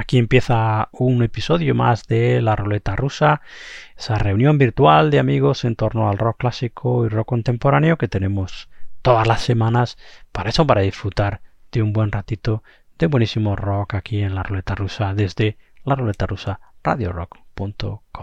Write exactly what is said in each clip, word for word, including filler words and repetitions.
Aquí empieza un episodio más de La Ruleta Rusa, esa reunión virtual de amigos en torno al rock clásico y rock contemporáneo que tenemos todas las semanas para eso, para disfrutar de un buen ratito de buenísimo rock aquí en La Ruleta Rusa desde la ruleta rusa radio rock punto com.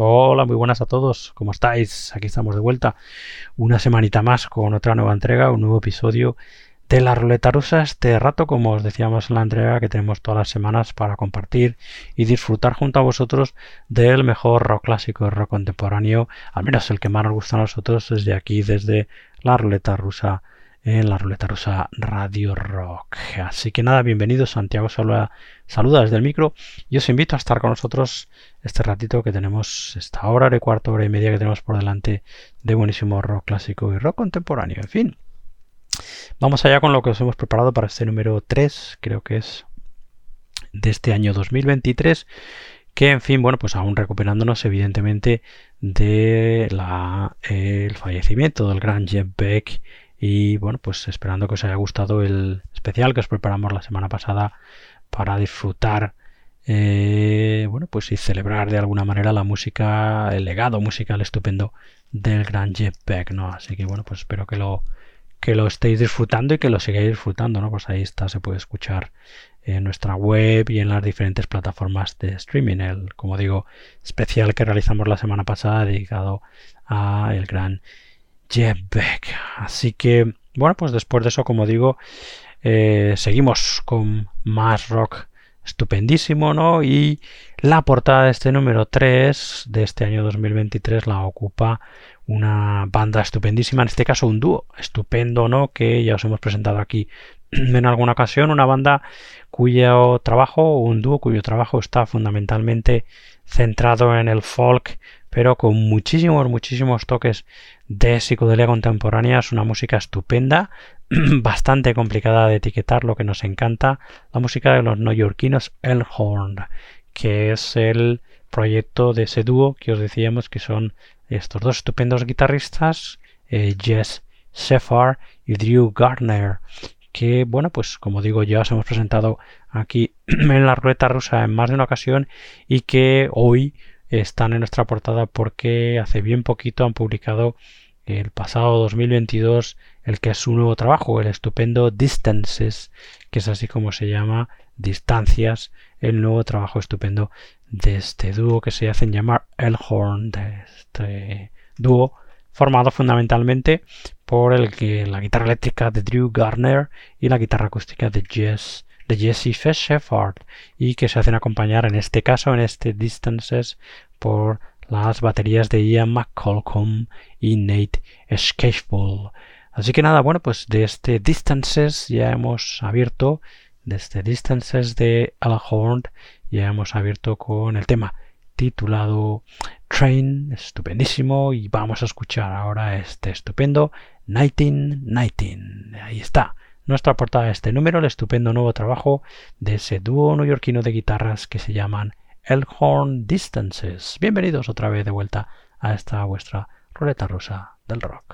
Hola, muy buenas a todos. ¿Cómo estáis? Aquí estamos de vuelta. Una semanita más con otra nueva entrega, un nuevo episodio de la ruleta rusa. Este rato, como os decíamos en la entrega, que tenemos todas las semanas para compartir y disfrutar junto a vosotros del mejor rock clásico y rock contemporáneo, al menos el que más nos gusta a nosotros desde aquí, desde la ruleta rusa, en la ruleta rusa Radio Rock. Así que nada, bienvenidos. Santiago saluda, saluda desde el micro y os invito a estar con nosotros este ratito que tenemos, esta hora de cuarto, hora y media que tenemos por delante de buenísimo rock clásico y rock contemporáneo. En fin, vamos allá con lo que os hemos preparado para este número tres, creo que es de este año dos mil veintitrés, que en fin, bueno, pues aún recuperándonos evidentemente de la, eh, el fallecimiento del gran Jeff Beck. Y bueno, pues esperando que os haya gustado el especial que os preparamos la semana pasada para disfrutar, eh, bueno, pues y celebrar de alguna manera la música, el legado musical estupendo del gran Jeff Beck, ¿no? Así que bueno, pues espero que lo, que lo estéis disfrutando y que lo sigáis disfrutando, ¿no? Pues ahí está, se puede escuchar en nuestra web y en las diferentes plataformas de streaming. El, como digo, especial que realizamos la semana pasada dedicado a el gran Jeff Beck. Así que, bueno, pues después de eso, como digo, eh, seguimos con más rock estupendísimo, ¿no? Y la portada de este número tres de este año dos mil veintitrés la ocupa una banda estupendísima, en este caso un dúo estupendo, ¿no? Que ya os hemos presentado aquí en alguna ocasión, una banda cuyo trabajo, un dúo cuyo trabajo está fundamentalmente centrado en el folk, pero con muchísimos, muchísimos toques de psicodelia contemporánea. Es una música estupenda, bastante complicada de etiquetar, lo que nos encanta, la música de los neoyorquinos Elkhorn, que es el proyecto de ese dúo que os decíamos que son estos dos estupendos guitarristas, eh, Jess Shepard y Drew Gardner, que, bueno, pues como digo, ya os hemos presentado aquí en la ruleta rusa en más de una ocasión y que hoy están en nuestra portada porque hace bien poquito han publicado el pasado dos mil veintidós el que es su nuevo trabajo, el estupendo Distances, que es así como se llama, Distancias, el nuevo trabajo estupendo de este dúo que se hacen llamar Elkhorn, de este dúo formado fundamentalmente por el que la guitarra eléctrica de Drew Gardner y la guitarra acústica de Jess de Jesse Shepard, y que se hacen acompañar en este caso, en este Distances, por las baterías de Ian McColcom y Nate Scaffold. Así que nada, bueno, pues de este Distances ya hemos abierto, de este Distances de Elkhorn ya hemos abierto con el tema titulado Train, estupendísimo, y vamos a escuchar ahora este estupendo nineteen nineteen. Ahí está nuestra portada de este número, el estupendo nuevo trabajo de ese dúo neoyorquino de guitarras que se llaman Elkhorn Distances. Bienvenidos otra vez de vuelta a esta vuestra ruleta rusa del rock.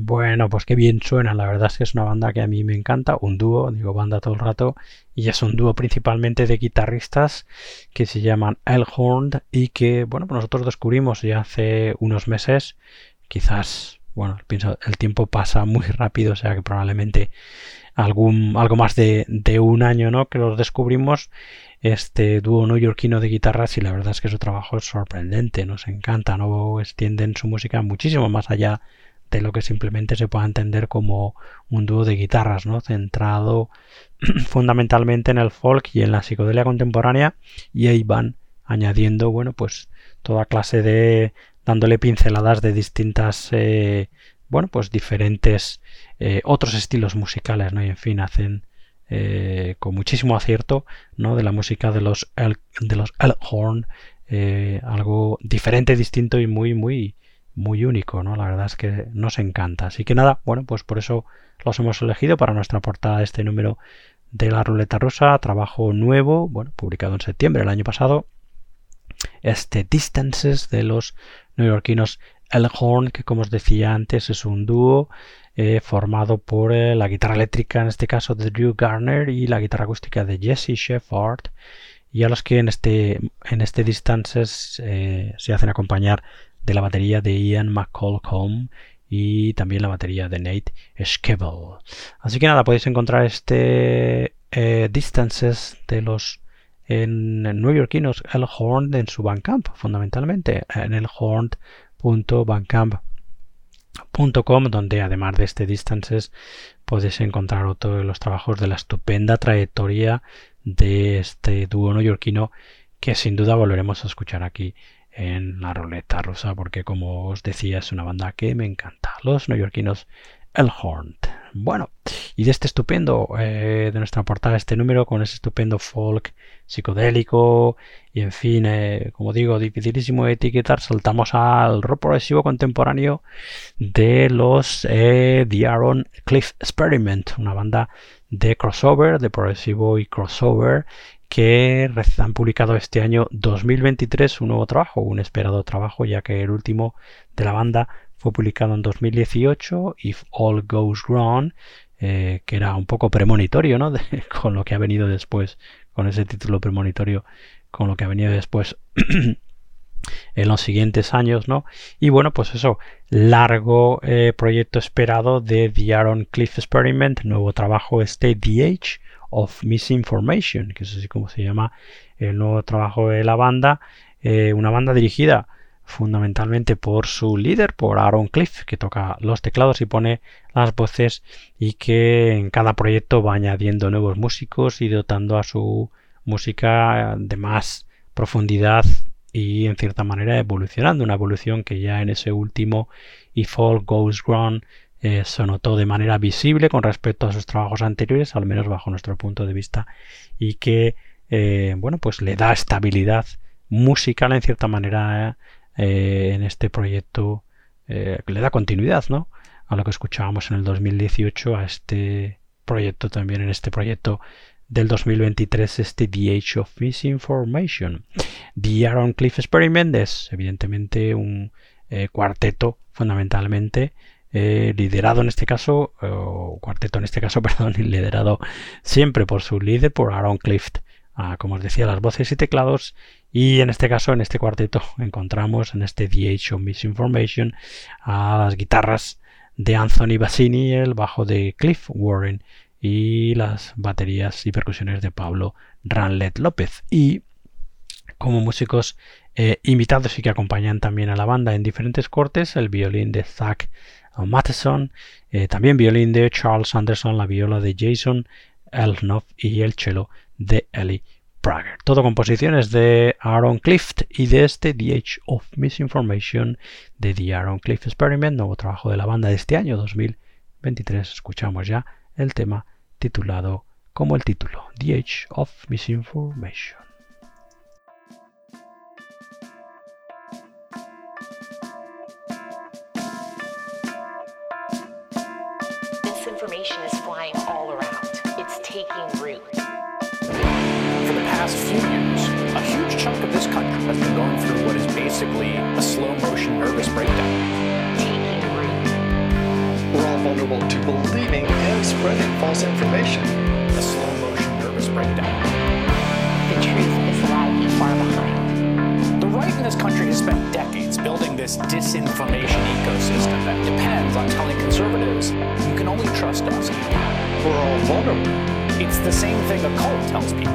Bueno, pues qué bien suena. La verdad es que es una banda que a mí me encanta. Un dúo, digo banda todo el rato. Y es un dúo principalmente de guitarristas que se llaman Elkhorn y que, bueno, pues nosotros descubrimos ya hace unos meses. Quizás, bueno, pienso, el tiempo pasa muy rápido, o sea que probablemente algún, algo más de, de un año, ¿no? Que los descubrimos. Este dúo neoyorquino de guitarras y la verdad es que su trabajo es sorprendente. Nos encanta, ¿no? Extienden su música muchísimo más allá de lo que simplemente se pueda entender como un dúo de guitarras, ¿no? Centrado fundamentalmente en el folk y en la psicodelia contemporánea, y ahí van añadiendo, bueno, pues toda clase de, dándole pinceladas de distintas, eh, bueno, pues diferentes eh, otros estilos musicales, ¿no? Y en fin, hacen eh, con muchísimo acierto, ¿no? De la música de los El, de los Elkhorn, eh, algo diferente, distinto y muy, muy muy único, ¿no? La verdad es que nos encanta. Así que nada, bueno, pues por eso los hemos elegido para nuestra portada de este número de la Ruleta Rusa. Trabajo nuevo, bueno, publicado en septiembre del año pasado. Este Distances de los neoyorquinos Elkhorn, que como os decía antes es un dúo eh, formado por eh, la guitarra eléctrica, en este caso de Drew Garner, y la guitarra acústica de Jesse Shepard, y a los que en este, en este Distances eh, se hacen acompañar de la batería de Ian McColcomb y también la batería de Nate Schebel. Así que nada, podéis encontrar este eh, Distances de los en, en neoyorquinos Elkhorn en su Bandcamp, fundamentalmente en elkhorn punto bandcamp punto com, donde además de este Distances podéis encontrar otro de los trabajos de la estupenda trayectoria de este dúo neoyorquino que sin duda volveremos a escuchar aquí en la Ruleta Rusa, porque como os decía es una banda que me encanta, los neoyorquinos Elkhorn. Bueno, y de este estupendo eh, de nuestra portada, este número con ese estupendo folk psicodélico y en fin, eh, como digo, dificilísimo de etiquetar, saltamos al rock progresivo contemporáneo de los eh, The Aaron Cliff Experiment, una banda de crossover, de progresivo y crossover, que han publicado este año dos mil veintitrés un nuevo trabajo, un esperado trabajo, ya que el último de la banda fue publicado en dos mil dieciocho, If All Goes Wrong, eh, que era un poco premonitorio, ¿no? De, con lo que ha venido después, con ese título premonitorio, con lo que ha venido después en los siguientes años, ¿no? Y bueno, pues eso, largo eh, proyecto esperado de The Aaron Cliff Experiment, nuevo trabajo este The Age of Misinformation, que es así como se llama el nuevo trabajo de la banda, eh, una banda dirigida fundamentalmente por su líder, por Aaron Cliff, que toca los teclados y pone las voces, y que en cada proyecto va añadiendo nuevos músicos y dotando a su música de más profundidad y en cierta manera evolucionando, una evolución que ya en ese último If All Goes Wrong eh, se notó de manera visible con respecto a sus trabajos anteriores, al menos bajo nuestro punto de vista, y que eh, bueno, pues le da estabilidad musical en cierta manera eh, en este proyecto, eh, le da continuidad, ¿no?, a lo que escuchábamos en el dos mil dieciocho, a este proyecto también, en este proyecto del dos mil veintitrés, este The Age of Misinformation. The Aaron Cliff Experiment es evidentemente un eh, cuarteto fundamentalmente eh, liderado en este caso, o cuarteto en este caso, perdón, liderado siempre por su líder, por Aaron Cliff, ah, como os decía, las voces y teclados, y en este caso, en este cuarteto, encontramos en este The Age of Misinformation a las guitarras de Anthony Bassini, el bajo de Cliff Warren y las baterías y percusiones de Pablo Ranlet López, y como músicos eh, invitados y que acompañan también a la banda en diferentes cortes, el violín de Zach Matheson, eh, también violín de Charles Anderson, la viola de Jason Elknoff y el cello de Ellie Prager. Todo composiciones de Aaron Cliff y de este The Age of Misinformation de The Aaron Cliff Experiment, nuevo trabajo de la banda de este año dos mil veintitrés. Escuchamos ya el tema titulado como el título, The Age of Misinformation. Misinformation is flying all around. It's taking root. For the past few years, a huge chunk of this country has been going through what is basically a slow-motion nervous breakdown. Taking root. We're spreading false information. A slow motion nervous breakdown. The truth is lagging far behind. The right in this country has spent decades building this disinformation ecosystem that depends on telling conservatives, you can only trust us. We're all vulnerable. It's the same thing a cult tells people.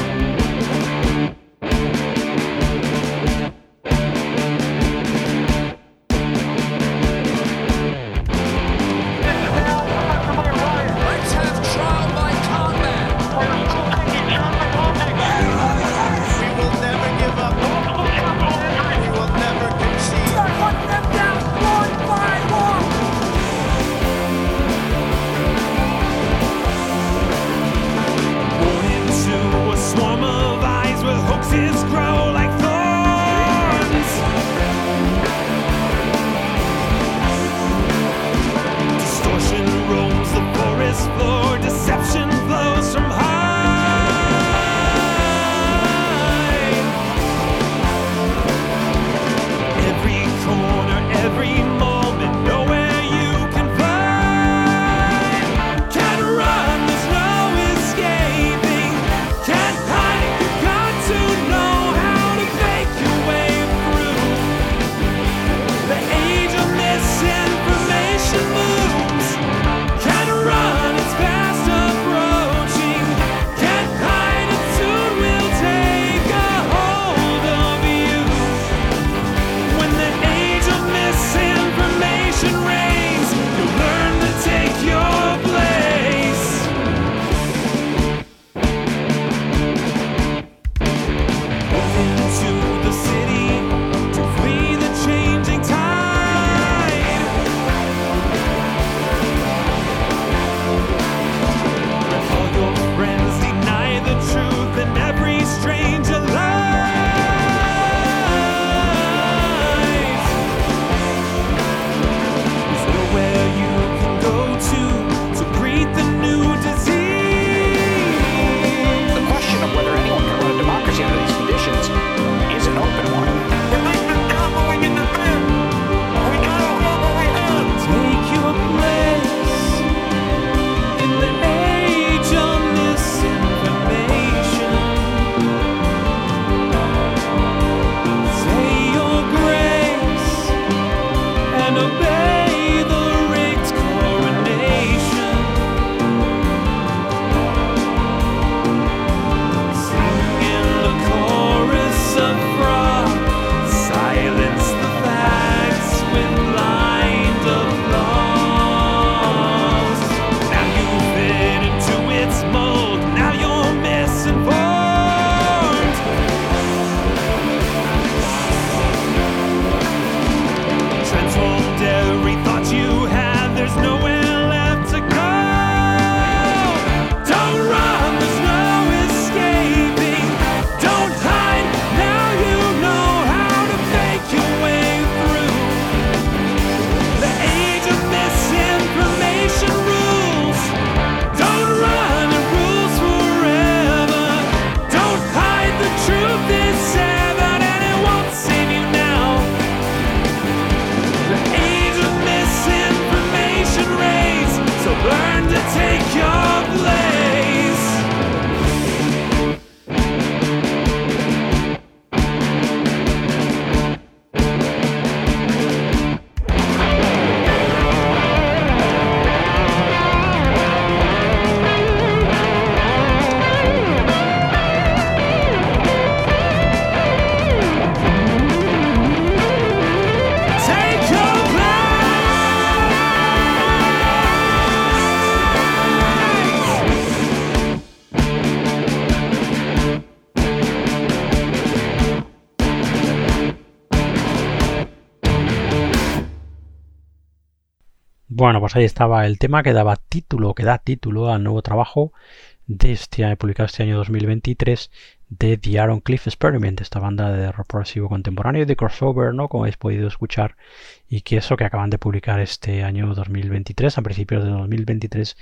Bueno, pues ahí estaba el tema que daba título, que da título al nuevo trabajo de este año, publicado este año dos mil veintitrés, de The Aaron Cliff Experiment, esta banda de rock progresivo contemporáneo de crossover, ¿no? Como habéis podido escuchar, y que eso que acaban de publicar este año dos mil veintitrés, a principios de dos mil veintitrés,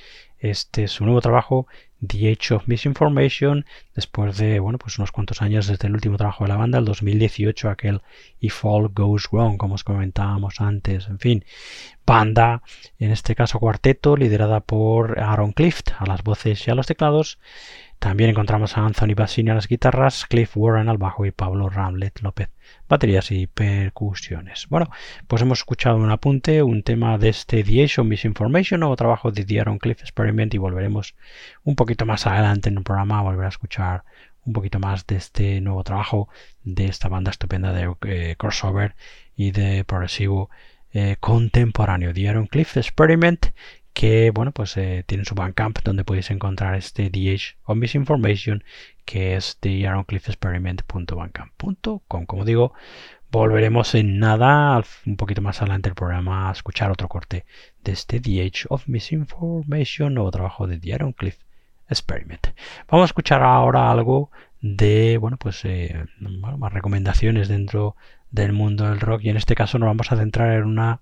este su nuevo trabajo, The Age of Misinformation, después de, bueno, pues unos cuantos años desde el último trabajo de la banda, el dos mil dieciocho, aquel If All Goes Wrong, como os comentábamos antes. En fin, banda, en este caso cuarteto, liderada por Aaron Clift a las voces y a los teclados. También encontramos a Anthony Bassini a las guitarras, Cliff Warren al bajo y Pablo Ramlet López baterías y percusiones. Bueno, pues hemos escuchado un apunte, un tema de este The Age of Misinformation, nuevo trabajo de The Aaron Cliff Experiment, y volveremos un poquito más adelante en el programa a volver a escuchar un poquito más de este nuevo trabajo de esta banda estupenda de eh, crossover y de progresivo eh, contemporáneo, The Aaron Cliff Experiment, que bueno, pues eh, tienen su Bandcamp donde podéis encontrar este The Age of Misinformation, que es the aaron cliff experiment punto bandcamp punto com. Como digo, volveremos en nada, un poquito más adelante del programa, a escuchar otro corte de este The Age of Misinformation, nuevo trabajo de The Aaron Cliff Experiment. Vamos a escuchar ahora algo de, bueno, pues eh, más recomendaciones dentro del mundo del rock, y en este caso nos vamos a centrar en una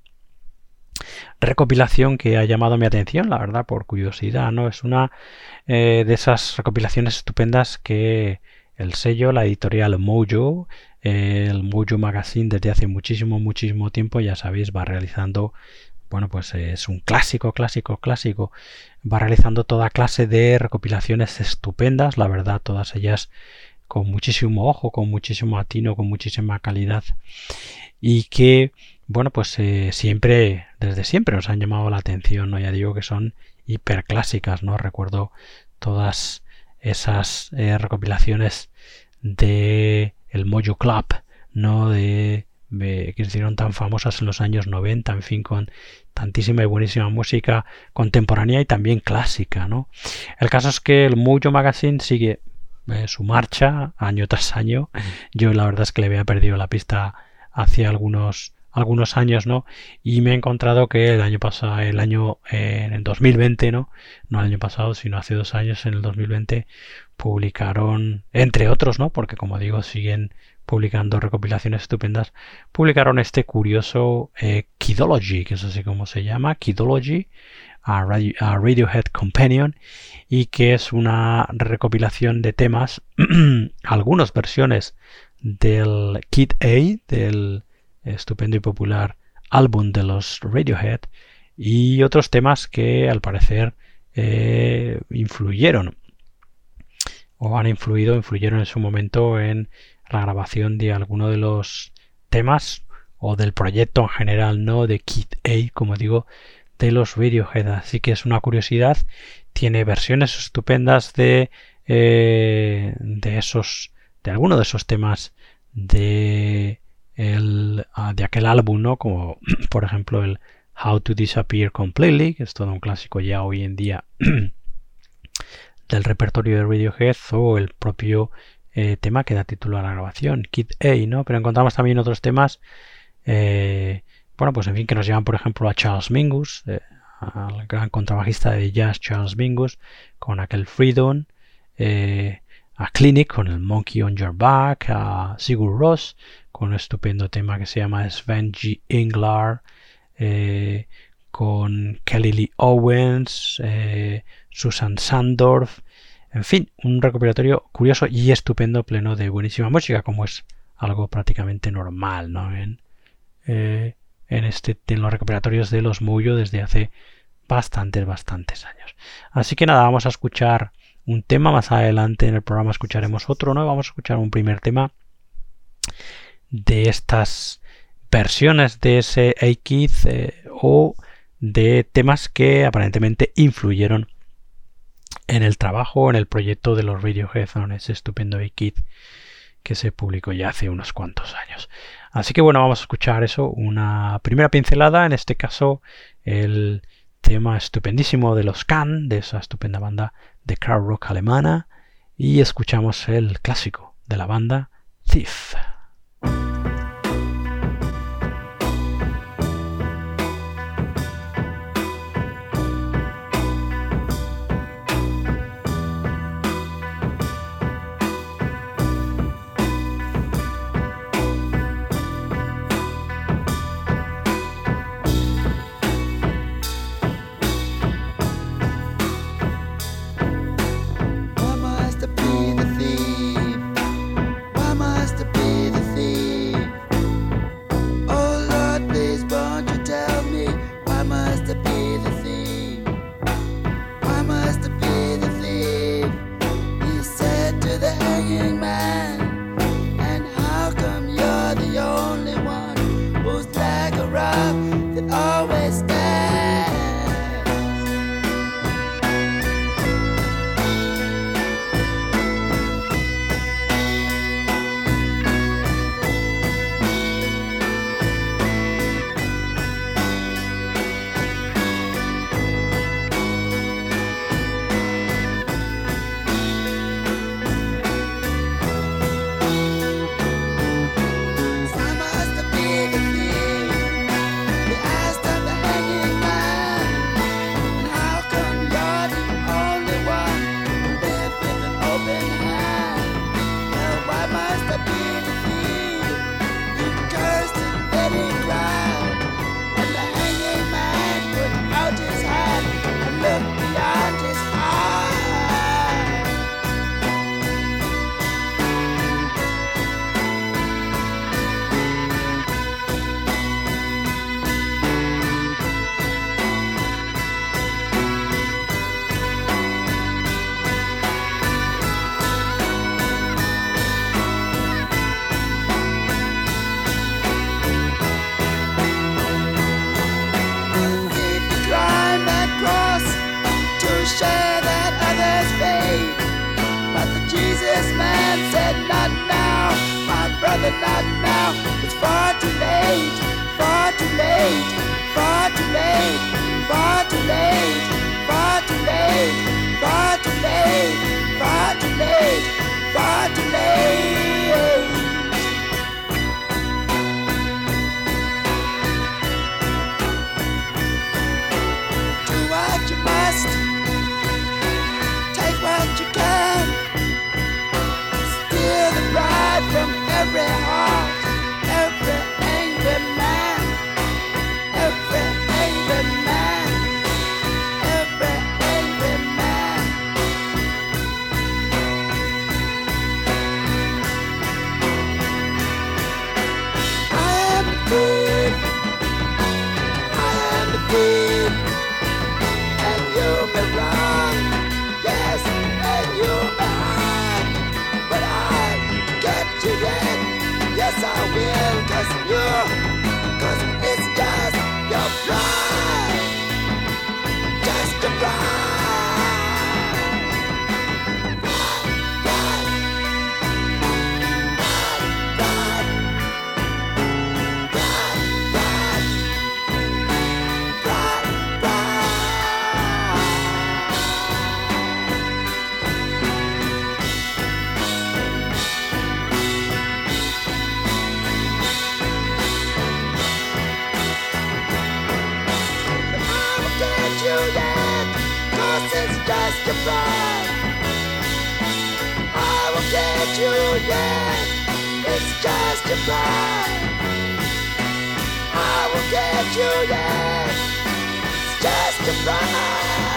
recopilación que ha llamado mi atención, la verdad, por curiosidad, ¿no? Es una eh, de esas recopilaciones estupendas que el sello, la editorial Mojo, eh, el Mojo Magazine, desde hace muchísimo, muchísimo tiempo, ya sabéis, va realizando, bueno, pues eh, es un clásico, clásico, clásico, va realizando toda clase de recopilaciones estupendas, la verdad, todas ellas con muchísimo ojo, con muchísimo atino, con muchísima calidad, y que bueno, pues eh, siempre, desde siempre nos han llamado la atención, ¿no? Ya digo que son hiperclásicas, ¿no? Recuerdo todas esas eh, recopilaciones de el Mojo Club, ¿no? De, de que se hicieron tan famosas en los años noventa, en fin, con tantísima y buenísima música contemporánea y también clásica, ¿no? El caso es que el Mojo Magazine sigue eh, su marcha año tras año. Yo la verdad es que le había perdido la pista hace algunos algunos años, ¿no? Y me he encontrado que el año pasado, el año eh, en el dos mil veinte, ¿no? No el año pasado, sino hace dos años, en el dos mil veinte, publicaron, entre otros, ¿no? Porque como digo, siguen publicando recopilaciones estupendas, publicaron este curioso eh, Kidology, que es así como se llama, Kidology, a, Radio, a Radiohead Companion, y que es una recopilación de temas, algunas versiones del Kid A, del estupendo y popular álbum de los Radiohead, y otros temas que al parecer eh, influyeron o han influido, influyeron en su momento en la grabación de alguno de los temas o del proyecto en general, no de Kid A, como digo, de los Radiohead. Así que es una curiosidad, tiene versiones estupendas de eh, de esos, de alguno de esos temas de El, uh, de aquel álbum, ¿no? Como por ejemplo el How to Disappear Completely, que es todo un clásico ya hoy en día del repertorio de Radiohead, o el propio eh, tema que da título a la grabación, Kid A, ¿no? Pero encontramos también otros temas, eh, bueno, pues en fin, que nos llevan por ejemplo a Charles Mingus, eh, al gran contrabajista de jazz Charles Mingus, con aquel Freedom, eh, a Clinic con el Monkey on Your Back, a Sigur Rós con un estupendo tema que se llama Sven G. Inglar, eh, con Kelly Lee Owens, eh, Susan Sandorf, en fin, un recopilatorio curioso y estupendo, pleno de buenísima música, como es algo prácticamente normal, ¿no? En, eh, en, este, en los recopilatorios de los Mojo desde hace bastantes, bastantes años. Así que nada, vamos a escuchar un tema, más adelante en el programa escucharemos otro, ¿no? Vamos a escuchar un primer tema de estas versiones de ese A-Kid eh, o de temas que aparentemente influyeron en el trabajo, en el proyecto de los Radiohead, en ese estupendo A-Kid que se publicó ya hace unos cuantos años. Así que bueno, vamos a escuchar eso, una primera pincelada, en este caso el tema estupendísimo de los Can, de esa estupenda banda de crowd rock alemana, y escuchamos el clásico de la banda, Thief. brother, not now. It's far too late, far too late, far too late, far too late, far too late, far too late, far too late, far too late. Do what you must, take what you can, steal the pride from every heart, every angry man, every angry man, every angry man. I am the thief, I am the thief, and you may wrong, yes, and you may hide, but I'll get you yet, yes I will, cause you, cause it's just your pride, just your pride, pride, pride, pride, pride, pride, pride, pride, pride. I will get you yet, cause it's just your pride. I will get you yet, it's just your pride. I will get you yet, it's just your pride.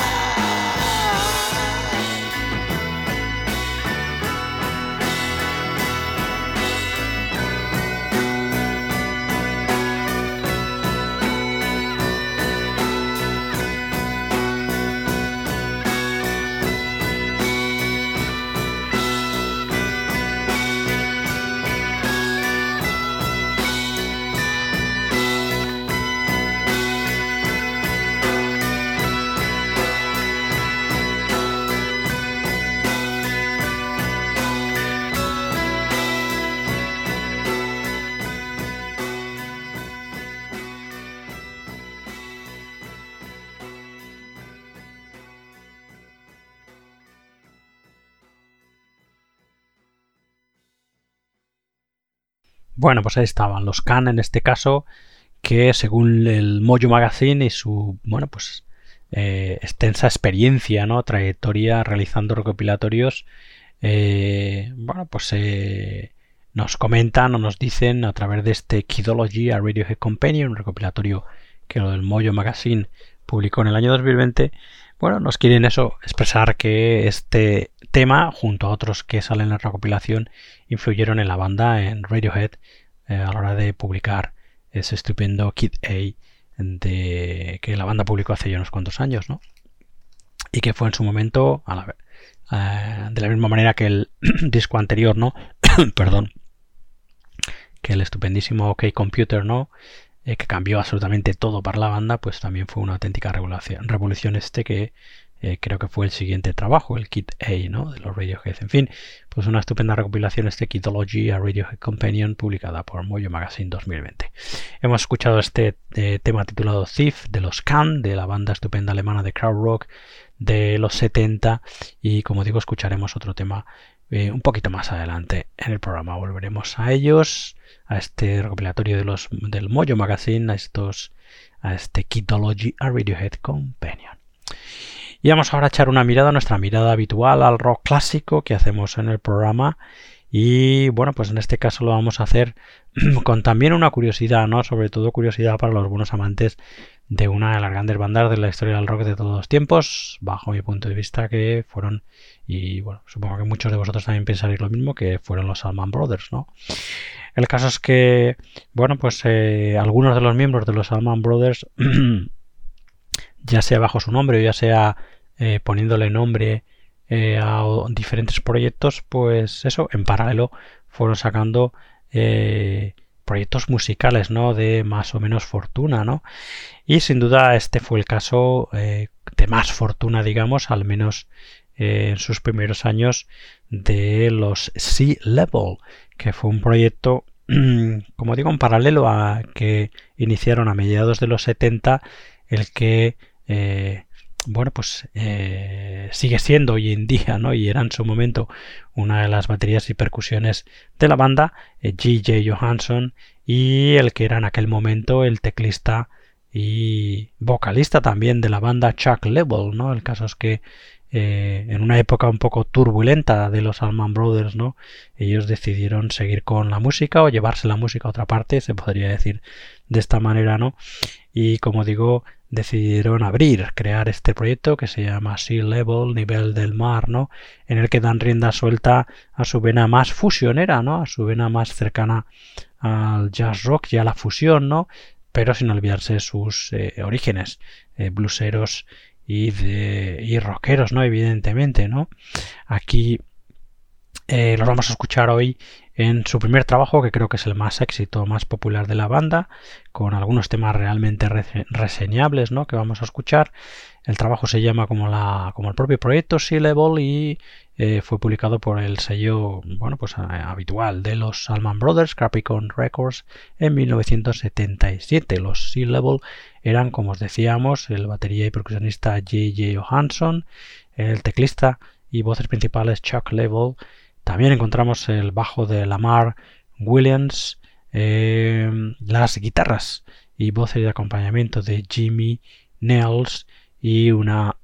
Bueno, pues ahí estaban los Can en este caso, que según el Mojo Magazine y su, bueno, pues eh, extensa experiencia, ¿no? Trayectoria realizando recopilatorios, eh, bueno, pues eh, nos comentan o nos dicen a través de este Kidology a Radiohead Companion, un recopilatorio que lo del Mojo Magazine publicó en el año dos mil veinte. Bueno, nos quieren eso, expresar que este tema, junto a otros que salen en la recopilación, influyeron en la banda, en Radiohead, eh, a la hora de publicar ese estupendo Kid A de, que la banda publicó hace ya unos cuantos años, ¿no? Y que fue en su momento, a la, eh, de la misma manera que el disco anterior, ¿no? Perdón, que el estupendísimo OK Computer, ¿no? Eh, que cambió absolutamente todo para la banda, pues también fue una auténtica revolución, revolución este que eh, creo que fue el siguiente trabajo, el Kid A, ¿no? De los Radiohead. En fin, pues una estupenda recopilación, este Kidology a Radiohead Companion, publicada por Mojo Magazine dos mil veinte. Hemos escuchado este eh, tema titulado Thief de los Can, de la banda estupenda alemana de krautrock de los setenta, y como digo, escucharemos otro tema eh, un poquito más adelante en el programa. Volveremos a ellos, a este recopilatorio de los del Mojo Magazine, a estos a este Kidology a Radiohead Companion. Y vamos ahora a echar una mirada, nuestra mirada habitual al rock clásico que hacemos en el programa. Y bueno, pues en este caso lo vamos a hacer con también una curiosidad, ¿no? Sobre todo curiosidad para los buenos amantes de una de las grandes bandas de la historia del rock de todos los tiempos, bajo mi punto de vista, que fueron, y bueno, supongo que muchos de vosotros también pensaréis lo mismo, que fueron los Allman Brothers, ¿no? El caso es que, bueno, pues eh, algunos de los miembros de los Allman Brothers, ya sea bajo su nombre o ya sea eh, poniéndole nombre eh, a diferentes proyectos, pues eso, en paralelo fueron sacando eh, proyectos musicales, ¿no? De más o menos fortuna, ¿no? Y sin duda este fue el caso eh, de más fortuna, digamos, al menos eh, en sus primeros años, de los Sea Level, que fue un proyecto, como digo, en paralelo a que iniciaron a mediados de los setenta, el que eh, bueno, pues eh, sigue siendo hoy en día, ¿no? Y era en su momento una de las baterías y percusiones de la banda, eh, G J Johansson, y el que era en aquel momento el teclista y vocalista también de la banda, Chuck Leavell, ¿no? El caso es que eh, en una época un poco turbulenta de los Allman Brothers, ¿no? Ellos decidieron seguir con la música o llevarse la música a otra parte, se podría decir de esta manera, ¿no? Y como digo, decidieron abrir, crear este proyecto que se llama Sea Level, nivel del mar, ¿no? En el que dan rienda suelta a su vena más fusionera, ¿no? A su vena más cercana al jazz rock y a la fusión, ¿no? Pero sin olvidarse sus eh, orígenes eh, blueseros y, de, y rockeros, ¿no? Evidentemente, ¿no? Aquí eh, los vamos a escuchar hoy en su primer trabajo, que creo que es el más éxito, más popular de la banda, con algunos temas realmente rese reseñables, ¿no? Que vamos a escuchar. El trabajo se llama como, la, como el propio proyecto, Sea Level, y eh, fue publicado por el sello, bueno, pues habitual de los Allman Brothers, Capricorn Records, en mil novecientos setenta y siete. Los Sea Level eran, como os decíamos, el batería y percusionista J J Johansson, el teclista y voces principales Chuck Leavell. También encontramos el bajo de Lamar Williams, eh, las guitarras y voces de acompañamiento de Jimmy Nails y una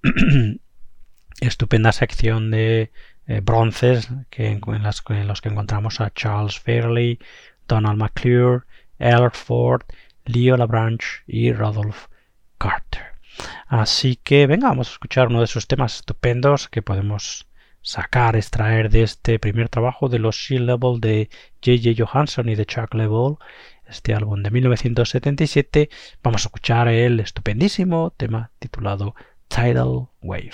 estupenda sección de eh, bronces que, en, las, en los que encontramos a Charles Fairley, Donald McClure, Albert Ford, Leo LaBranche y Rudolph Carter. Así que venga, vamos a escuchar uno de sus temas estupendos que podemos sacar, extraer de este primer trabajo de los Sea Level de J J Johansson y de Chuck Leavell, este álbum de mil novecientos setenta y siete. Vamos a escuchar el estupendísimo tema titulado Tidal Wave.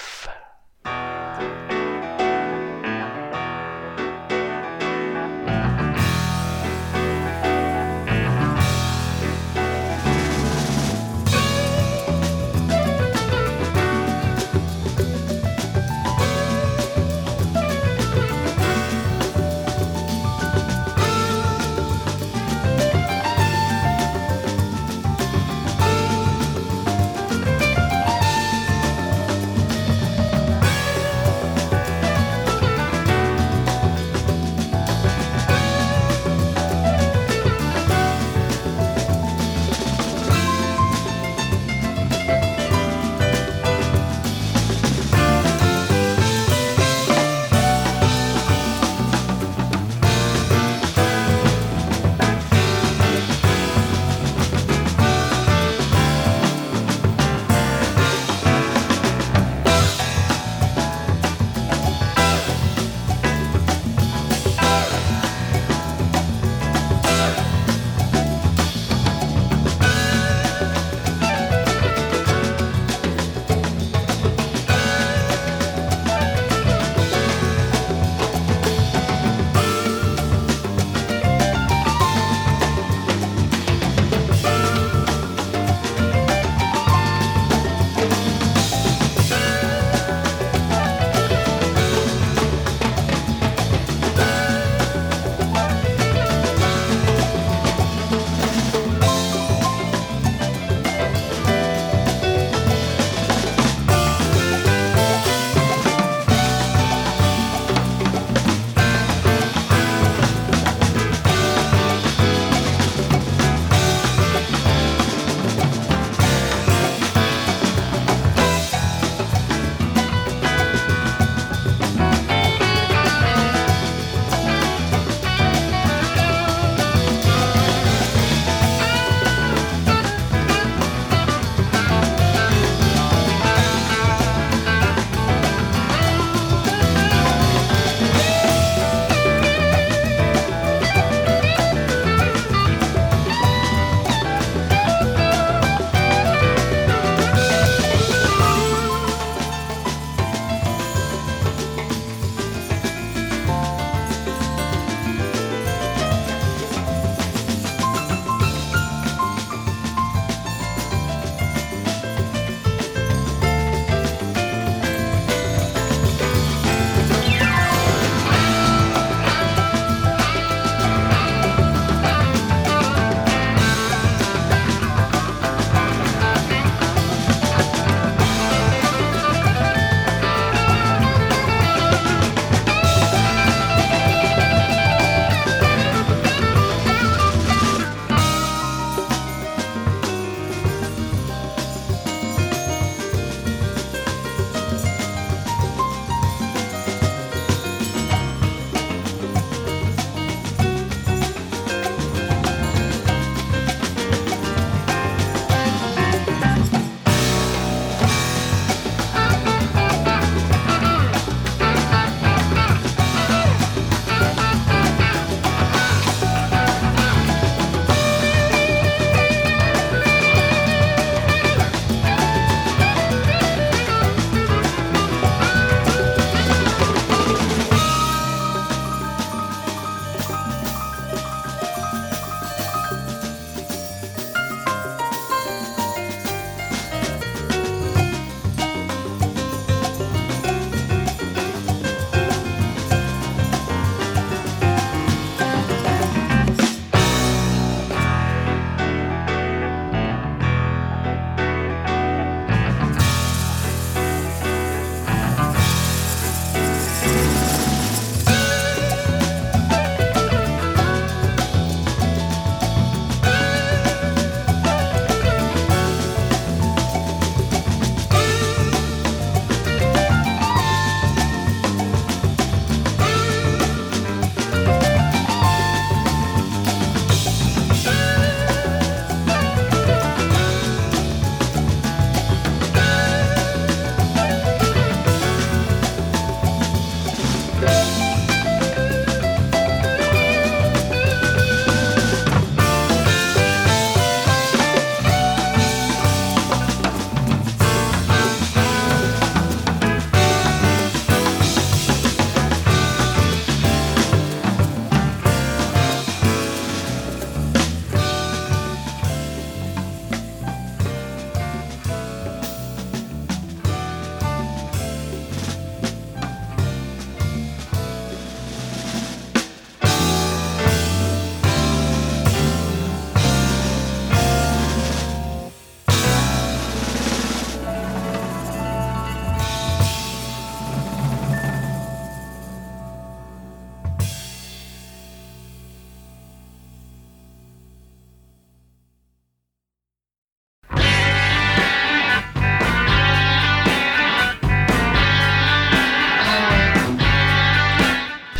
Tidal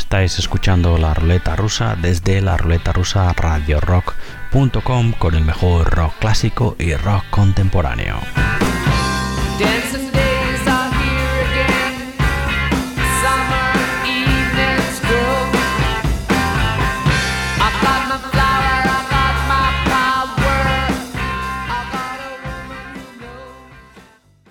Estáis escuchando La Ruleta Rusa desde la ruleta rusa radio rock punto com con el mejor rock clásico y rock contemporáneo. Dancing days are here again. Summer evenings go. I got my flower, I got my power. I got a woman who knows.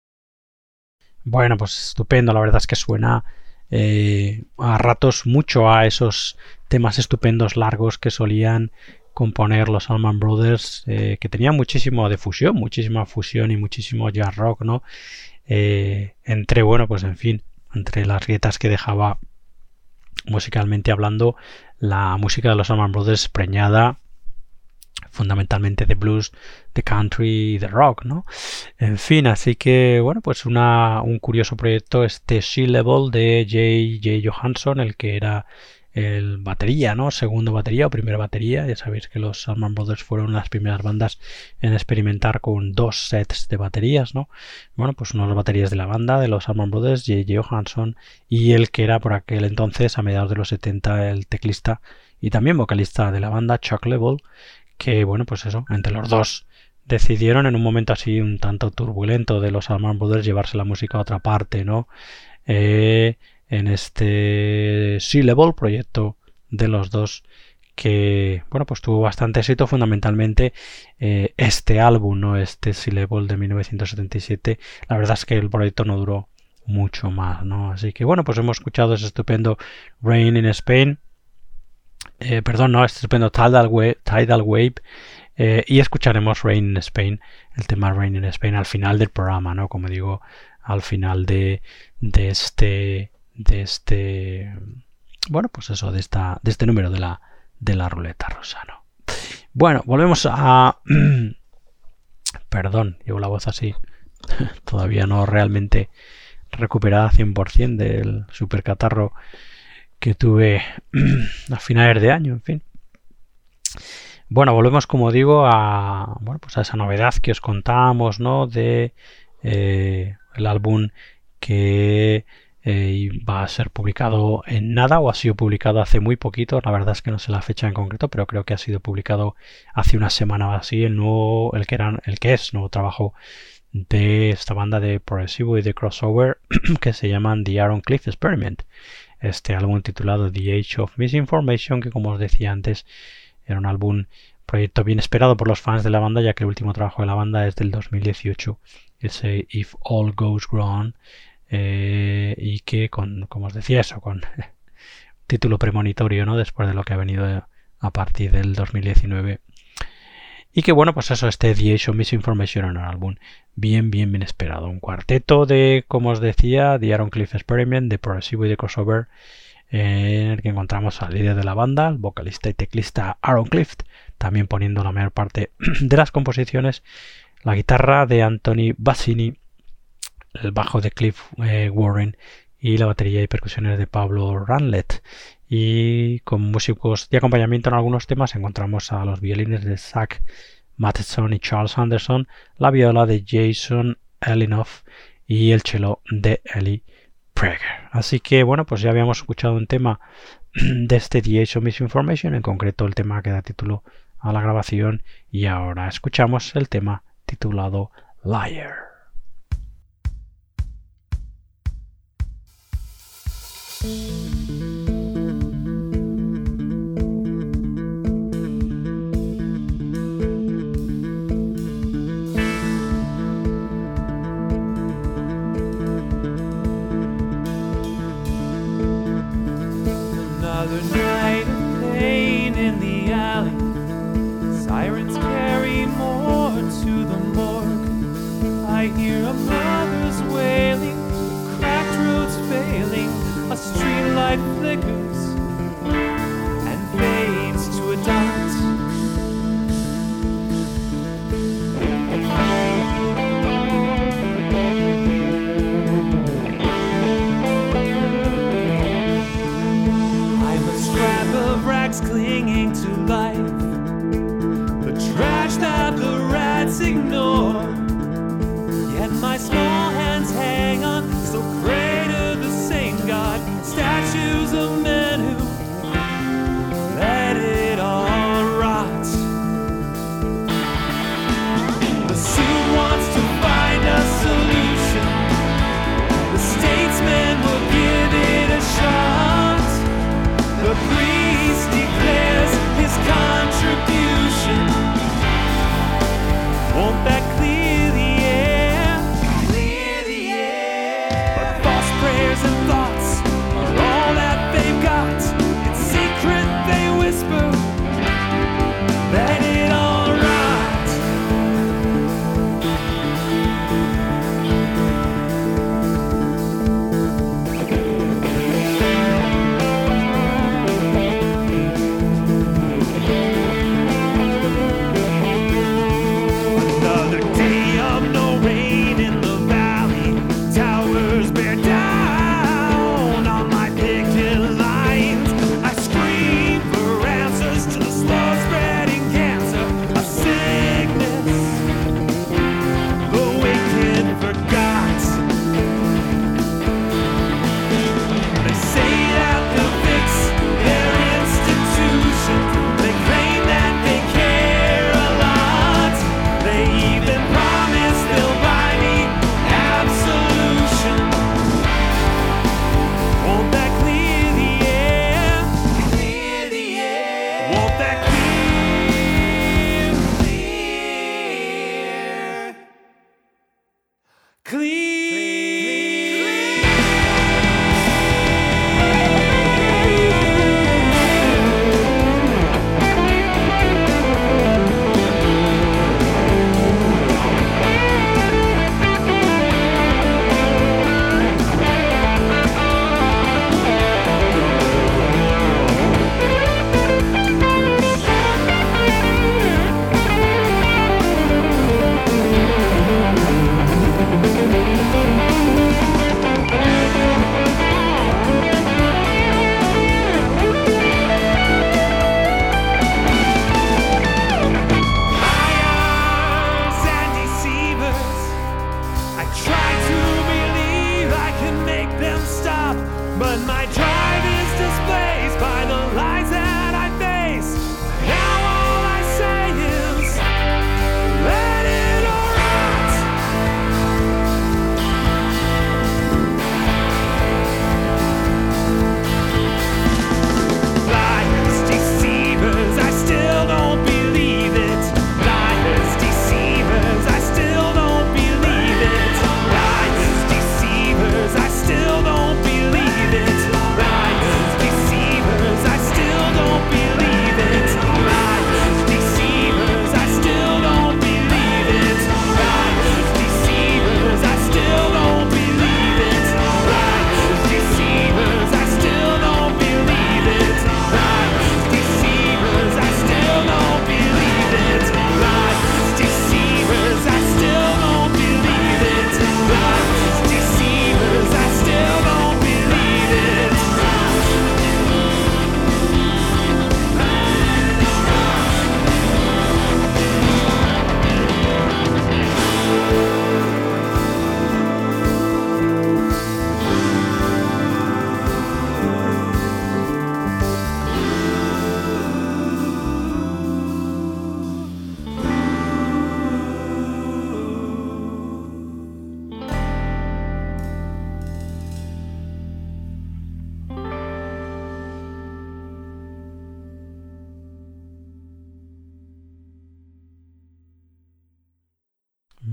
Bueno, pues estupendo, la verdad es que suena eh, a ratos mucho a esos temas estupendos largos que solían componer los Allman Brothers, eh, que tenían muchísimo de fusión, muchísima fusión y muchísimo jazz rock, ¿no? Eh, entre, bueno, pues en fin, entre las grietas que dejaba musicalmente hablando la música de los Allman Brothers preñada fundamentalmente de blues, de country y de rock, ¿no? En fin, así que, bueno, pues una, un curioso proyecto, este Sea Level de Jay, Jay Johansson, el que era el batería, ¿no? Segundo batería o primera batería. Ya sabéis que los Allman Brothers fueron las primeras bandas en experimentar con dos sets de baterías, ¿no? Bueno, pues uno de los baterías de la banda de los Allman Brothers, Jay Johansson, y el que era por aquel entonces, a mediados de los setenta, el teclista y también vocalista de la banda, Chuck Leavell, que, bueno, pues eso, entre los dos decidieron en un momento así un tanto turbulento de los Allman Brothers llevarse la música a otra parte, ¿no? Eh... en este Sea Level, proyecto de los dos que, bueno, pues tuvo bastante éxito, fundamentalmente eh, este álbum, ¿no? Este Sea Level de mil novecientos setenta y siete. La verdad es que el proyecto no duró mucho más, ¿no? Así que, bueno, pues hemos escuchado ese estupendo Rain in Spain, eh, perdón, no, este estupendo Tidal Wave, Tidal Wave eh, y escucharemos Rain in Spain, el tema Rain in Spain al final del programa, ¿no? Como digo, al final de, de este de este bueno, pues eso, de esta de este número de la de la ruleta rusa, ¿no? Bueno, volvemos a perdón, llevo la voz así todavía no realmente recuperada cien por ciento del supercatarro que tuve a finales de año, en fin. Bueno, volvemos, como digo, a bueno, pues a esa novedad que os contábamos, ¿no? De eh, el álbum que Eh, va a ser publicado en nada, o ha sido publicado hace muy poquito. La verdad es que no sé la fecha en concreto, pero creo que ha sido publicado hace una semana o así el nuevo, el que era, el que es nuevo trabajo de esta banda de progresivo y de crossover que se llaman The Aaron Cliff Experiment. Este álbum titulado The Age of Misinformation, que, como os decía antes, era un álbum, proyecto bien esperado por los fans de la banda, ya que el último trabajo de la banda es del dos mil dieciocho, ese If All Goes Wrong. Eh, y que, con, como os decía, eso, con título premonitorio, ¿no? Después de lo que ha venido a partir del dos mil diecinueve. Y que, bueno, pues eso, este The Age of Misinformation era un álbum bien, bien, bien esperado. Un cuarteto de, como os decía, The Aaron Cliff Experiment, de progresivo y de crossover, eh, en el que encontramos al líder de la banda, el vocalista y teclista Aaron Cliff, también poniendo la mayor parte de las composiciones, la guitarra de Anthony Bassini, el bajo de Cliff eh, Warren y la batería y percusiones de Pablo Ranlet. Y con músicos de acompañamiento en algunos temas encontramos a los violines de Zach Matheson y Charles Anderson, la viola de Jason Elinoff y el cello de Ellie Prager. Así que, bueno, pues ya habíamos escuchado un tema de este The Age of Misinformation, en concreto el tema que da título a la grabación, y ahora escuchamos el tema titulado Liar. Another night of pain in the alley. Sirens carry more to the morgue. I hear a mother's wailing, cracked roads failing. A street light flickers and fades to a dot. I'm a scrap of rags clinging to life, the trash that the rats ignore. Yet my small hands hang on, so pray to the same God. Statues of men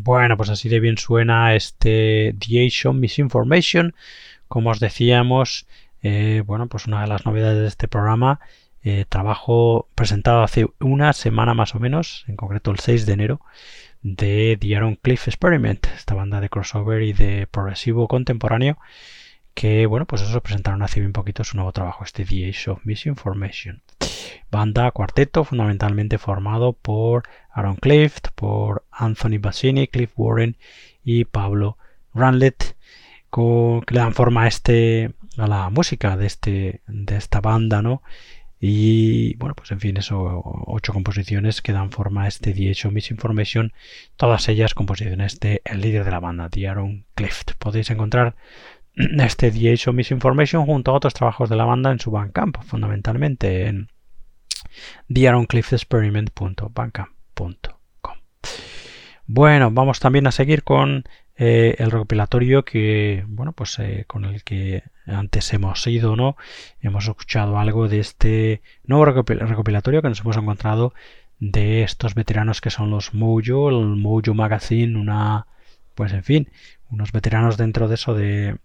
Bueno, pues así de bien suena este The Age of Misinformation. Como os decíamos, eh, bueno, pues una de las novedades de este programa, eh, trabajo presentado hace una semana más o menos, en concreto el seis de enero, de The Aaron Cliff Experiment, esta banda de crossover y de progresivo contemporáneo, que, bueno, pues eso presentaron hace bien poquito su nuevo trabajo, este The Age of Misinformation. Banda cuarteto fundamentalmente formado por Aaron Cliff, por Anthony Bassini, Cliff Warren y Pablo Ranlett, con, que le dan forma a, este, a la música de, este, de esta banda, ¿no? Y bueno, pues en fin, eso, ocho composiciones que dan forma a este The Age of Misinformation, todas ellas composiciones de el líder de la banda, The Aaron Cliff. Podéis encontrar este The Age of Misinformation junto a otros trabajos de la banda en su Bandcamp, fundamentalmente en the aaron cliff experiment punto bandcamp punto com. Bueno, vamos también a seguir con eh, el recopilatorio que, bueno, pues eh, con el que antes hemos ido, ¿no? Hemos escuchado algo de este nuevo recopilatorio que nos hemos encontrado de estos veteranos que son los Mojo, el Mojo Magazine, una, pues en fin, unos veteranos dentro de eso de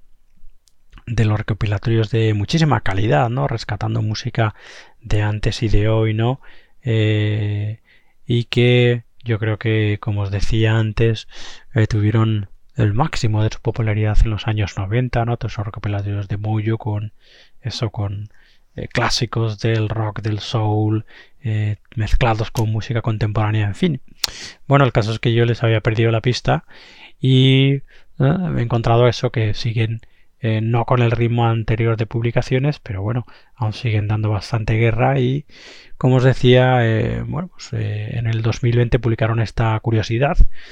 de los recopilatorios de muchísima calidad, ¿no? Rescatando música de antes y de hoy, ¿no? Eh, y que yo creo que, como os decía antes, eh, tuvieron el máximo de su popularidad en los años noventa, ¿no? Todos esos recopilatorios de Mojo con eso, con eh, clásicos del rock, del soul, eh, mezclados con música contemporánea, en fin. Bueno, el caso es que yo les había perdido la pista y eh, he encontrado eso, que siguen Eh, no con el ritmo anterior de publicaciones, pero bueno, aún siguen dando bastante guerra y, como os decía, eh, bueno, pues, eh, en el dos mil veinte publicaron esta curiosidad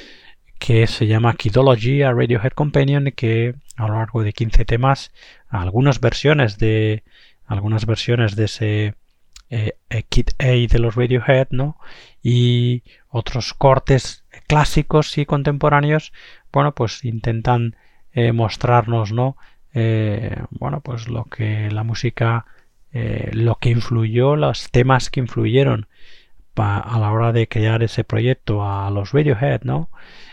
que se llama Kidology, a Radiohead Companion, que a lo largo de quince temas, algunas versiones de algunas versiones de ese eh, Kid A de los Radiohead, ¿no? Y otros cortes clásicos y contemporáneos, bueno, pues intentan eh, mostrarnos, ¿no? Eh, bueno, pues lo que la música, eh, lo que influyó, los temas que influyeron pa, a la hora de crear ese proyecto a los Radiohead, ¿no?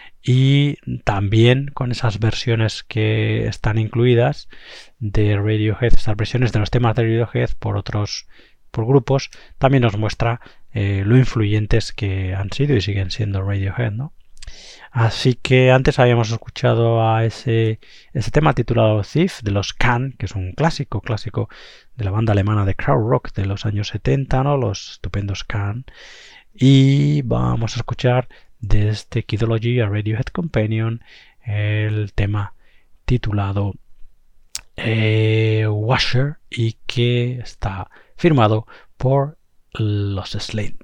Y también con esas versiones que están incluidas de Radiohead, estas versiones de los temas de Radiohead por otros, por grupos, también nos muestra eh, lo influyentes que han sido y siguen siendo Radiohead, ¿no? Así que antes habíamos escuchado a ese, ese tema titulado Thief de los Can, que es un clásico, clásico de la banda alemana de krautrock de los años setenta, ¿no? Los estupendos Can. Y vamos a escuchar de este Kidology, a Radiohead Companion, el tema titulado eh, Washer, y que está firmado por los Slint.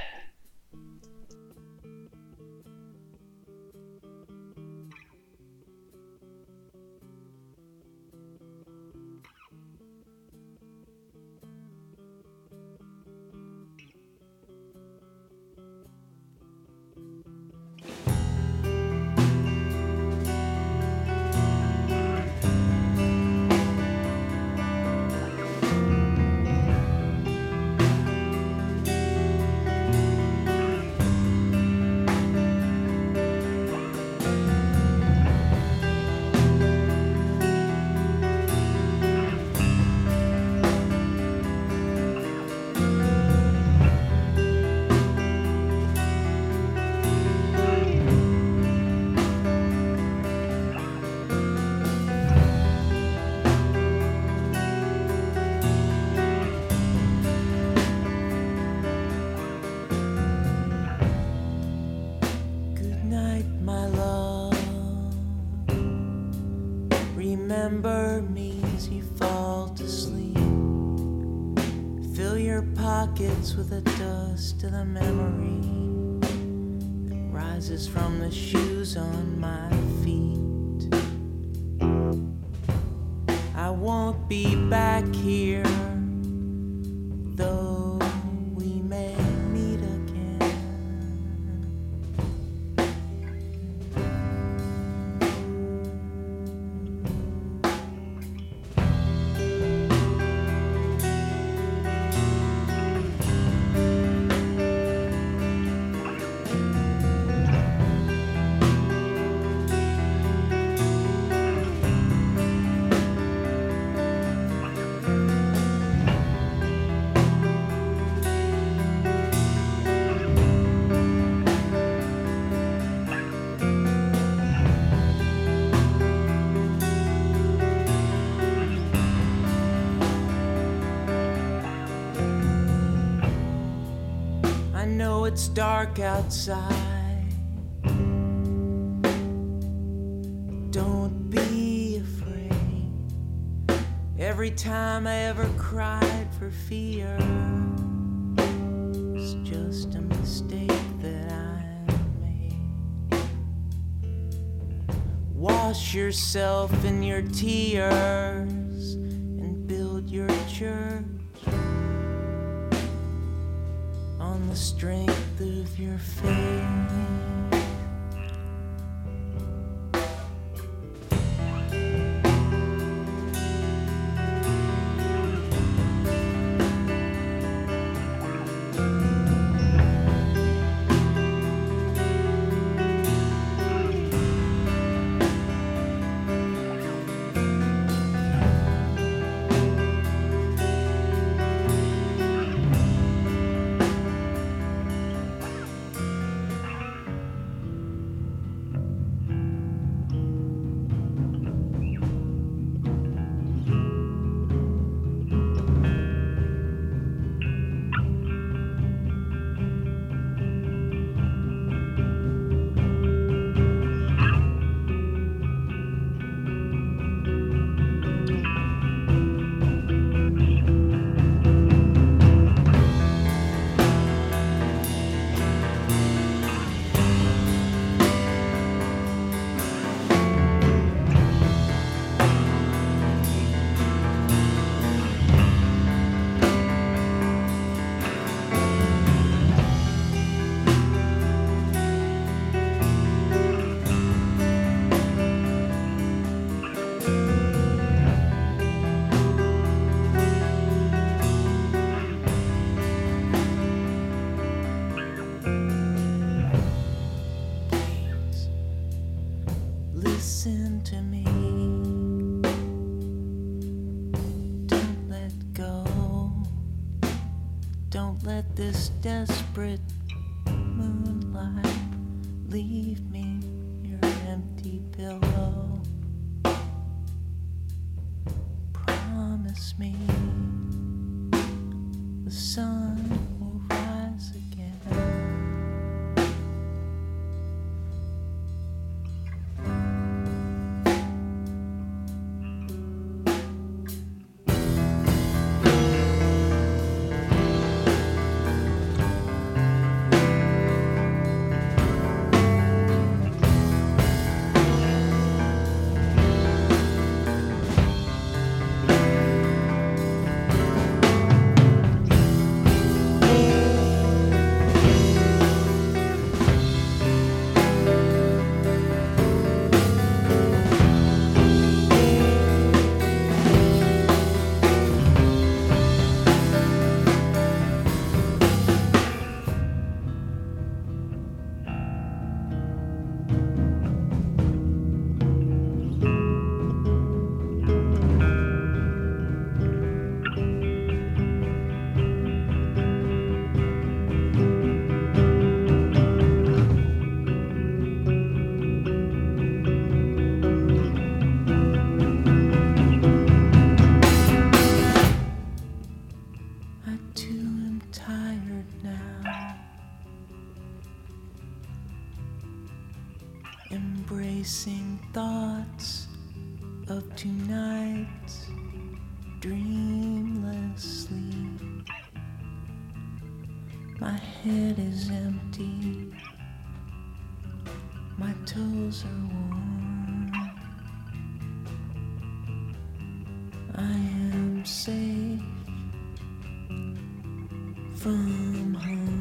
Remember me as you fall to sleep. Fill your pockets with the dust of the memory that rises from the shoes on my feet. I won't be back here, though we may meet again. it's dark outside. Don't be afraid. Every time I ever cried for fear, it's just a mistake that I made. Wash yourself in your tears and build your church on the strength of your faith. Listen to me. Don't let go. Don't let this desperate moonlight leave me your empty pillow. Promise me the sun will rise again. Embracing thoughts of tonight's dreamless sleep. My head is empty, my toes are warm. I am safe from home.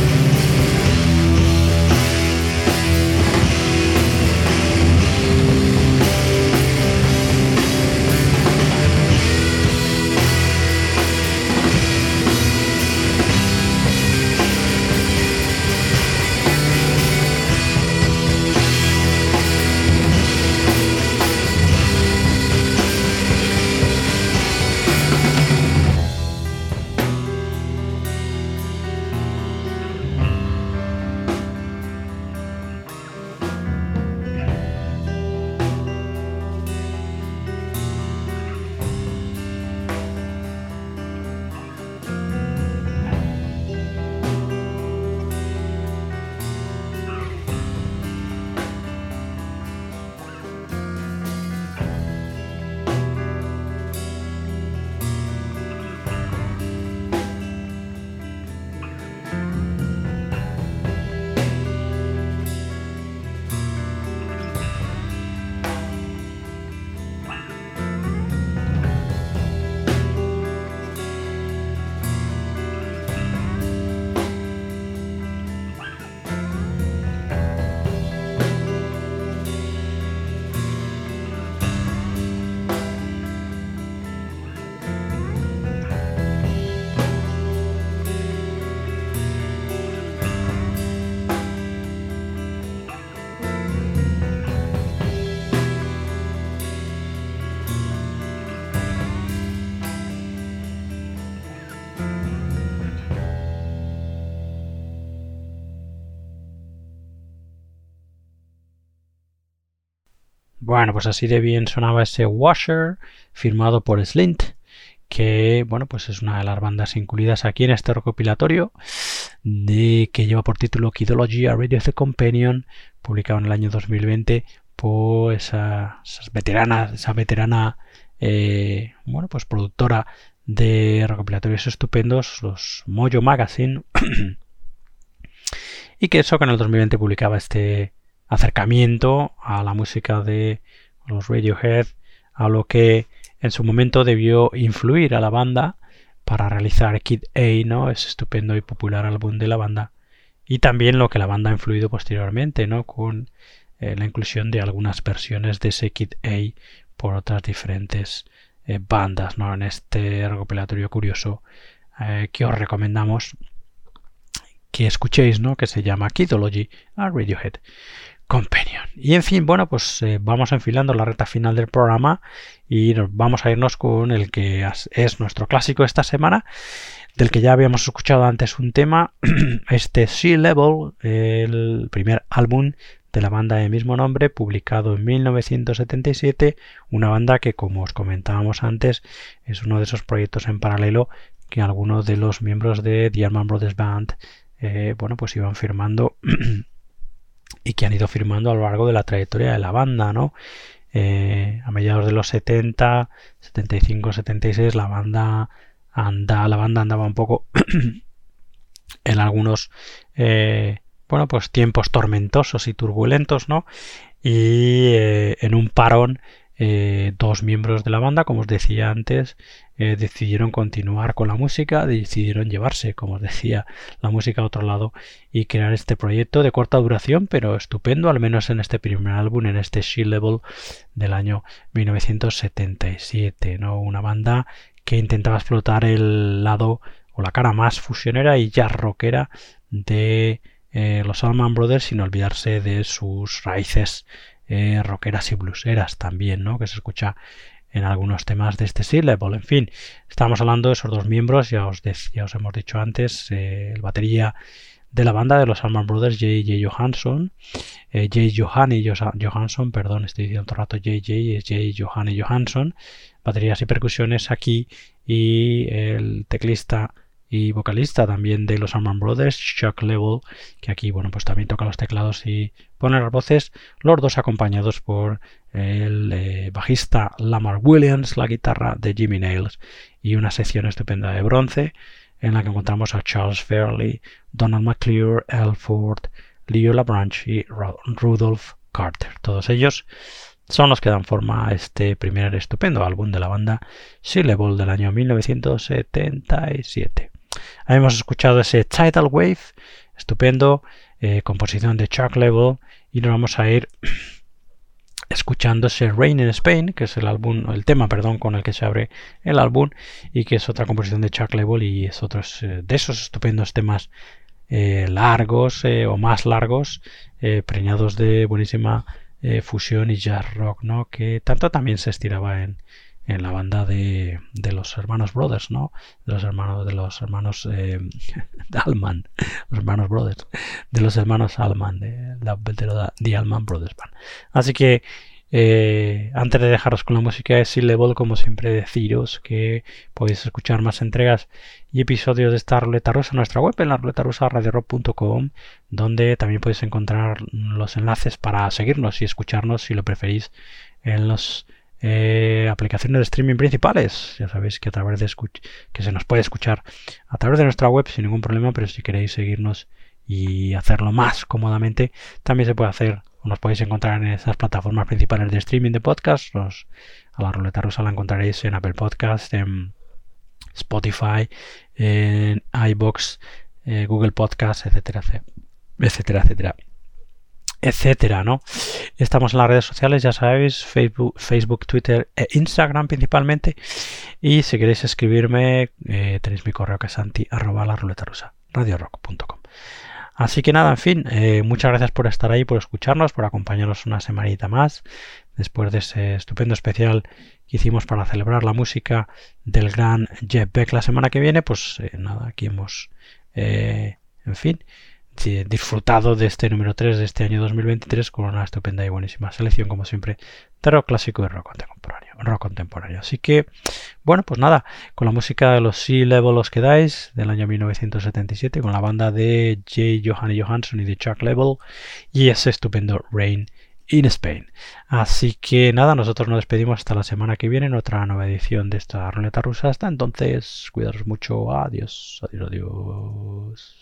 Thank Bueno, pues así de bien sonaba ese Washer, firmado por Slint, que bueno, pues es una de las bandas incluidas aquí en este recopilatorio de, que lleva por título Kidology, a Radiohead Companion, publicado en el año dos mil veinte por esa, esas veteranas, esa veterana eh, bueno, pues productora de recopilatorios estupendos, los Mojo Magazine, y que eso que en el dos mil veinte publicaba este acercamiento a la música de los Radiohead, a lo que en su momento debió influir a la banda para realizar Kid A, ¿no? Ese estupendo y popular álbum de la banda, y también lo que la banda ha influido posteriormente, ¿no? Con eh, la inclusión de algunas versiones de ese Kid A por otras diferentes eh, bandas, ¿no? En este recopilatorio curioso eh, que os recomendamos que escuchéis, ¿no? Que se llama Kidology, a Radiohead Companion. Y en fin, bueno, pues eh, vamos enfilando la recta final del programa y nos vamos a irnos con el que es nuestro clásico esta semana, del que ya habíamos escuchado antes un tema, este Sea Level, el primer álbum de la banda de mismo nombre, publicado en mil novecientos setenta y siete, una banda que, como os comentábamos antes, es uno de esos proyectos en paralelo que algunos de los miembros de The Allman Brothers Band eh, bueno, pues iban firmando y que han ido firmando a lo largo de la trayectoria de la banda, ¿no? Eh, a mediados de los setenta, setenta y cinco, setenta y seis, la banda anda, la banda andaba un poco en algunos eh, bueno, pues tiempos tormentosos y turbulentos, ¿no? Y eh, en un parón eh, dos miembros de la banda, como os decía antes, eh, decidieron continuar con la música, decidieron llevarse, como os decía, la música a otro lado y crear este proyecto de corta duración, pero estupendo, al menos en este primer álbum, en este Sea Level del año mil novecientos setenta y siete, ¿no? Una banda que intentaba explotar el lado o la cara más fusionera y jazz rockera de eh, los Allman Brothers, sin olvidarse de sus raíces eh, rockeras y blueseras también, ¿no? Que se escucha en algunos temas de este Sea Level. En fin, estamos hablando de esos dos miembros, ya os, ya os hemos dicho antes, eh, el batería de la banda de los Allman Brothers, J J Johansson, eh, J. Johanny Johansson, perdón, estoy diciendo todo el rato J J, es J. Johanny Johansson, baterías y percusiones aquí, y el teclista y vocalista también de los Allman Brothers, Chuck Leavell, que aquí, bueno, pues también toca los teclados y pone las voces, los dos acompañados por el eh, bajista Lamar Williams, la guitarra de Jimmy Nails, y una sección estupenda de bronce en la que encontramos a Charles Fairley, Donald McClure, Al Ford, Leo LaBranche y Rudolph Carter. Todos ellos son los que dan forma a este primer estupendo álbum de la banda, Sea Level, del año mil novecientos setenta y siete. Hemos escuchado ese Tidal Wave, estupendo, eh, composición de Chuck Leavell, y nos vamos a ir escuchando ese Rain in Spain, que es el álbum, el tema, perdón, con el que se abre el álbum, y que es otra composición de Chuck Leavell, y es otro eh, de esos estupendos temas eh, largos eh, o más largos, eh, preñados de buenísima eh, fusión y jazz rock, ¿no? Que tanto también se estiraba en, en la banda de, de los hermanos Brothers, ¿no? De los hermanos de los hermanos eh, Allman, los hermanos Brothers, de los hermanos Allman, de la de The Allman Brothers Band. Así que eh, antes de dejaros con la música de Sea Level, como siempre, deciros que podéis escuchar más entregas y episodios de esta ruleta rusa en nuestra web, en la ruleta rusa radio rock punto com, donde también podéis encontrar los enlaces para seguirnos y escucharnos, si lo preferís, en los Eh, aplicaciones de streaming principales. Ya sabéis que a través de escuch que se nos puede escuchar a través de nuestra web sin ningún problema, pero si queréis seguirnos y hacerlo más cómodamente, también se puede hacer, o nos podéis encontrar en esas plataformas principales de streaming de podcast. Los, a la ruleta rusa la encontraréis en Apple Podcast, en Spotify, en iVoox, eh, Google Podcast, etcétera, etcétera, etcétera. etcétera, ¿no? Estamos en las redes sociales, ya sabéis, Facebook, Facebook, Twitter e Instagram principalmente, y si queréis escribirme eh, tenéis mi correo, que es santi arroba la ruleta rusa radio rock punto com. Así que nada, en fin, eh, muchas gracias por estar ahí, por escucharnos, por acompañarnos una semanita más después de ese estupendo especial que hicimos para celebrar la música del gran Jeff Beck la semana que viene. Pues eh, nada, aquí hemos eh, en fin, disfrutado de este número tres de este año dos mil veintitrés con una estupenda y buenísima selección, como siempre, de rock clásico y rock contemporáneo. Rock contemporáneo. Así que, bueno, pues nada, con la música de los Sea Level os quedáis, del año mil novecientos setenta y siete, con la banda de J. Johanny Johansson y de Chuck Level, y ese estupendo Rain in Spain. Así que nada, nosotros nos despedimos hasta la semana que viene en otra nueva edición de esta ruleta rusa. Hasta entonces, cuidaros mucho. Adiós, adiós, adiós.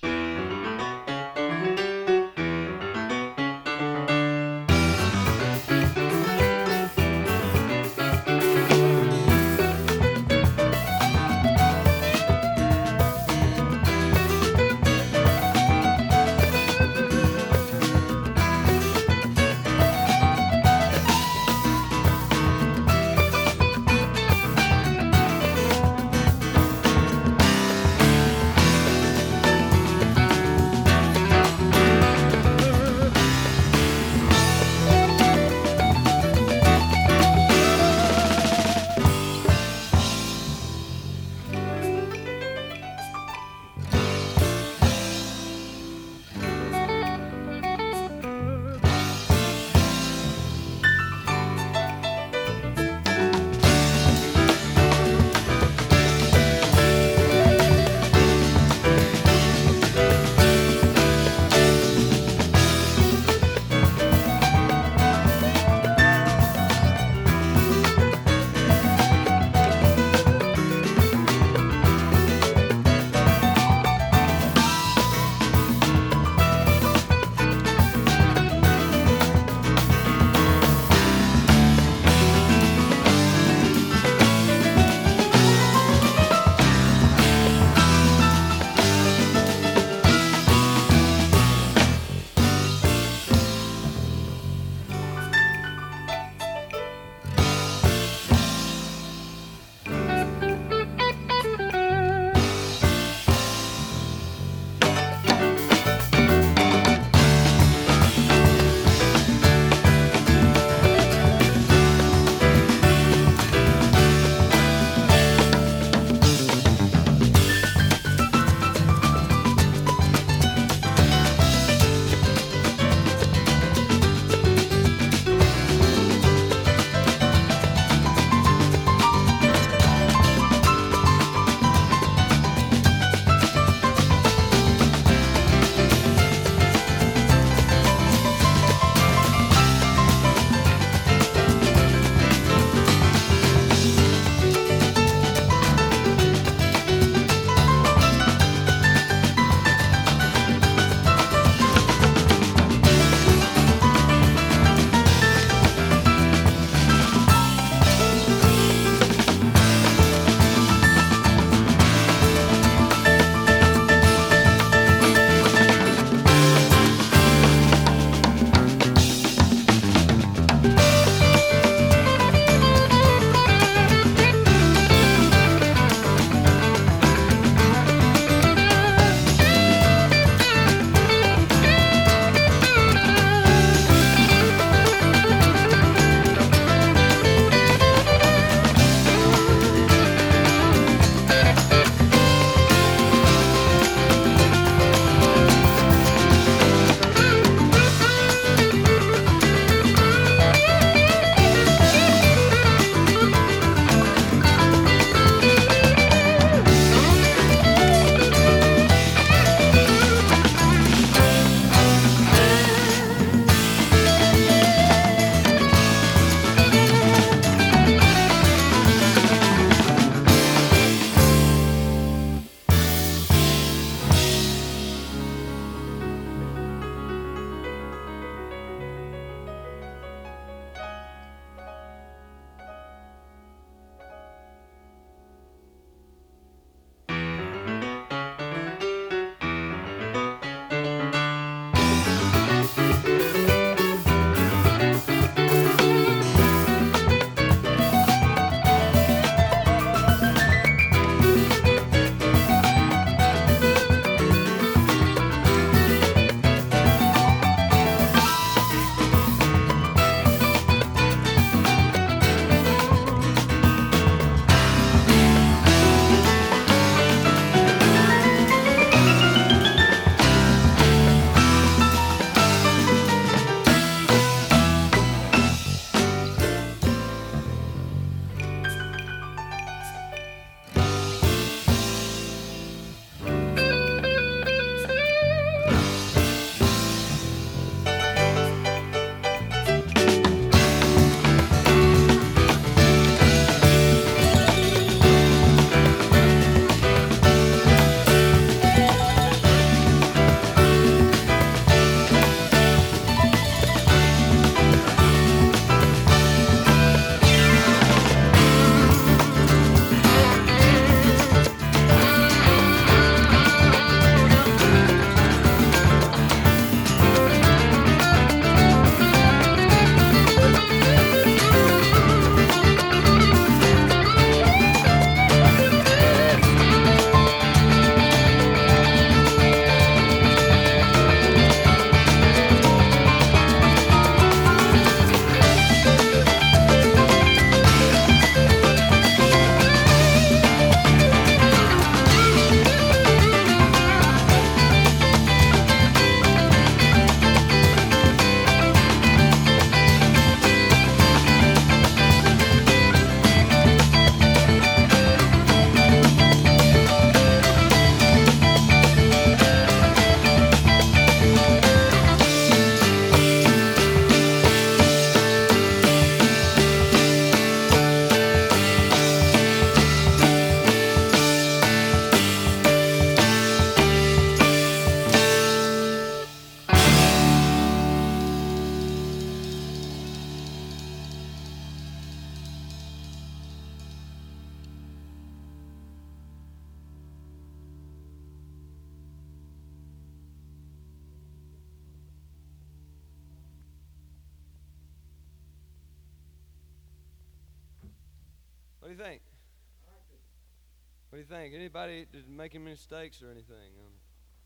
do you think? What do you think? Anybody did make any mistakes or anything? Um,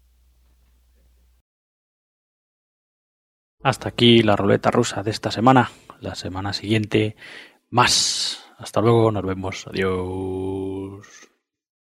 Hasta aquí la ruleta rusa de esta semana. La semana siguiente, más. Hasta luego, nos vemos. Adiós.